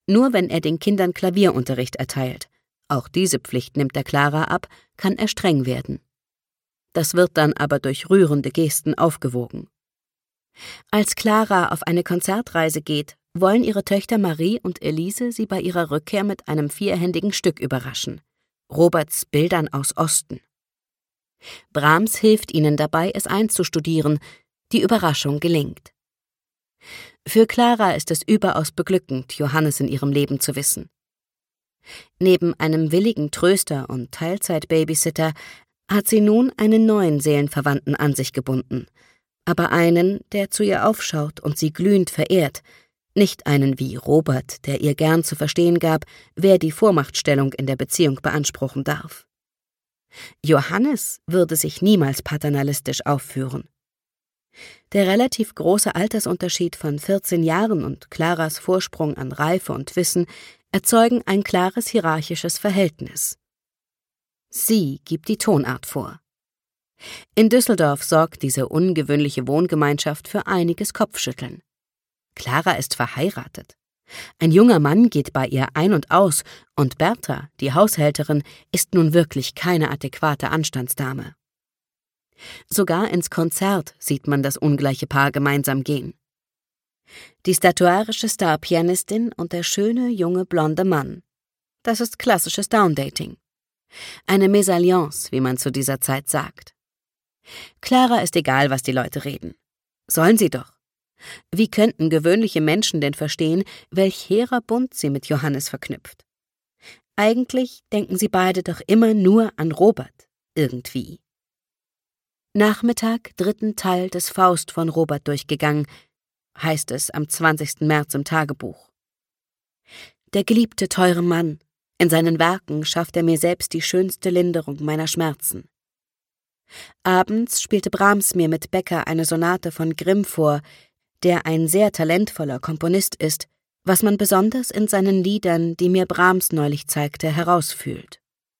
Nur wenn er den Kindern Klavierunterricht erteilt. Auch diese Pflicht nimmt er Clara ab, kann er streng werden. Das wird dann aber durch rührende Gesten aufgewogen. Als Clara auf eine Konzertreise geht, wollen ihre Töchter Marie und Elise sie bei ihrer Rückkehr mit einem 4-händigen Stück überraschen: Roberts Bildern aus Osten. Brahms hilft ihnen dabei, es einzustudieren. Die Überraschung gelingt. Für Clara ist es überaus beglückend, Johannes in ihrem Leben zu wissen. Neben einem willigen Tröster und Teilzeit-Babysitter hat sie nun einen neuen Seelenverwandten an sich gebunden, aber einen, der zu ihr aufschaut und sie glühend verehrt, nicht einen wie Robert, der ihr gern zu verstehen gab, wer die Vormachtstellung in der Beziehung beanspruchen darf. Johannes würde sich niemals paternalistisch aufführen. Der relativ große Altersunterschied von 14 Jahren und Claras Vorsprung an Reife und Wissen erzeugen ein klares hierarchisches Verhältnis. Sie gibt die Tonart vor. In Düsseldorf sorgt diese ungewöhnliche Wohngemeinschaft für einiges Kopfschütteln. Clara ist verheiratet. Ein junger Mann geht bei ihr ein und aus, und Bertha, die Haushälterin, ist nun wirklich keine adäquate Anstandsdame. Sogar ins Konzert sieht man das ungleiche Paar gemeinsam gehen. Die statuarische Starpianistin und der schöne, junge, blonde Mann. Das ist klassisches Downdating. Eine Mesalliance, wie man zu dieser Zeit sagt. Clara ist egal, was die Leute reden. Sollen sie doch. Wie könnten gewöhnliche Menschen denn verstehen, welch hehrer Bund sie mit Johannes verknüpft? Eigentlich denken sie beide doch immer nur an Robert, irgendwie. Nachmittag 3. Teil des Faust von Robert durchgegangen, heißt es am 20. März im Tagebuch. Der geliebte, teure Mann, in seinen Werken schafft er mir selbst die schönste Linderung meiner Schmerzen. Abends spielte Brahms mir mit Becker eine Sonate von Grimm vor, der ein sehr talentvoller Komponist ist, was man besonders in seinen Liedern, die mir Brahms neulich zeigte, herausfühlt.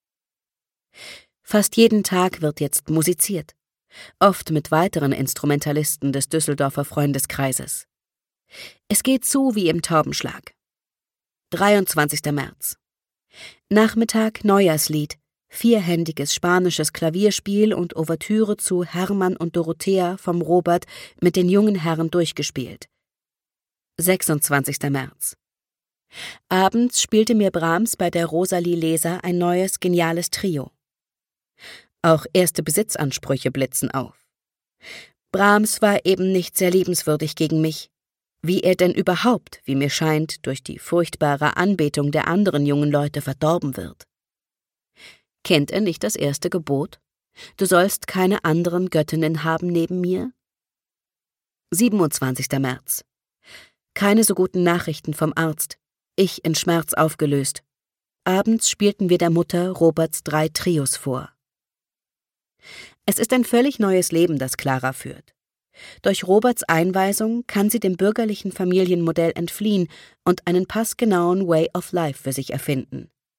Fast jeden Tag wird jetzt musiziert, oft mit weiteren Instrumentalisten des Düsseldorfer Freundeskreises. Es geht zu wie im Taubenschlag. 23. März. Nachmittag Neujahrslied, 4-händiges spanisches Klavierspiel und Ouvertüre zu Hermann und Dorothea vom Robert mit den jungen Herren durchgespielt. 26. März. Abends spielte mir Brahms bei der Rosalie Leser ein neues, geniales Trio. Auch erste Besitzansprüche blitzen auf. Brahms war eben nicht sehr liebenswürdig gegen mich. Wie er denn überhaupt, wie mir scheint, durch die furchtbare Anbetung der anderen jungen Leute verdorben wird. Kennt er nicht das erste Gebot? Du sollst keine anderen Göttinnen haben neben mir? 27. März. Keine so guten Nachrichten vom Arzt. Ich in Schmerz aufgelöst. Abends spielten wir der Mutter Roberts 3 Trios vor. Es ist ein völlig neues Leben, das Clara führt. Durch Roberts Einweisung kann sie dem bürgerlichen Familienmodell entfliehen und einen passgenauen Way of Life für sich erfinden.